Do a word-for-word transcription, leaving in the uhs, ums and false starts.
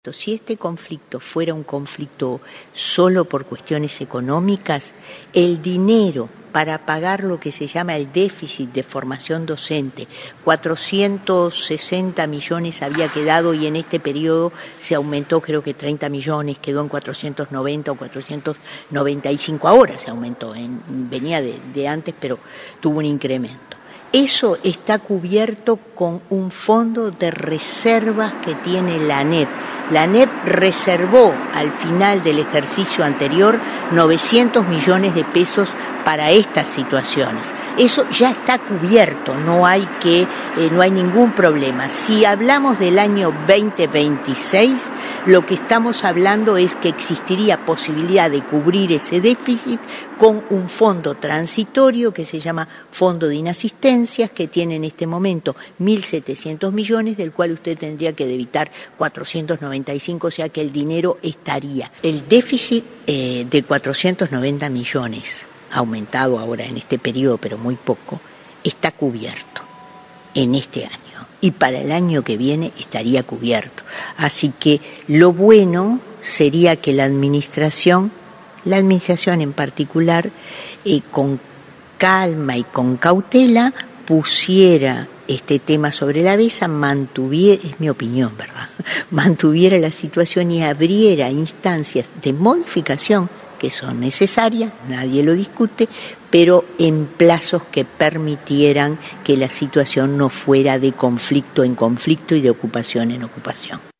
Si este conflicto fuera un conflicto solo por cuestiones económicas, el dinero para pagar lo que se llama el déficit de formación docente, cuatrocientos sesenta millones había quedado y en este periodo se aumentó creo que treinta millones, quedó en cuatrocientos noventa o cuatrocientos noventa y cinco, ahora se aumentó, en, venía de, de antes pero tuvo un incremento. Eso está cubierto con un fondo de reservas que tiene la ANEP. La ANEP reservó al final del ejercicio anterior novecientos millones de pesos para estas situaciones. Eso ya está cubierto, no hay que, eh, no hay ningún problema. Si hablamos del año veinte veintiséis, lo que estamos hablando es que existiría posibilidad de cubrir ese déficit con un fondo transitorio que se llama Fondo de Inasistencias, que tiene en este momento mil setecientos millones, del cual usted tendría que debitar cuatrocientos noventa y cinco, o sea que el dinero estaría. El déficit eh, de cuatrocientos noventa millones, aumentado ahora en este periodo, pero muy poco, está cubierto en este año. Y para el año que viene estaría cubierto. Así que lo bueno sería que la administración, la administración en particular, eh, con calma y con cautela, pusiera este tema sobre la mesa, mantuviera, es mi opinión, ¿verdad?, mantuviera la situación y abriera instancias de modificación que son necesarias, nadie lo discute, pero en plazos que permitieran que la situación no fuera de conflicto en conflicto y de ocupación en ocupación.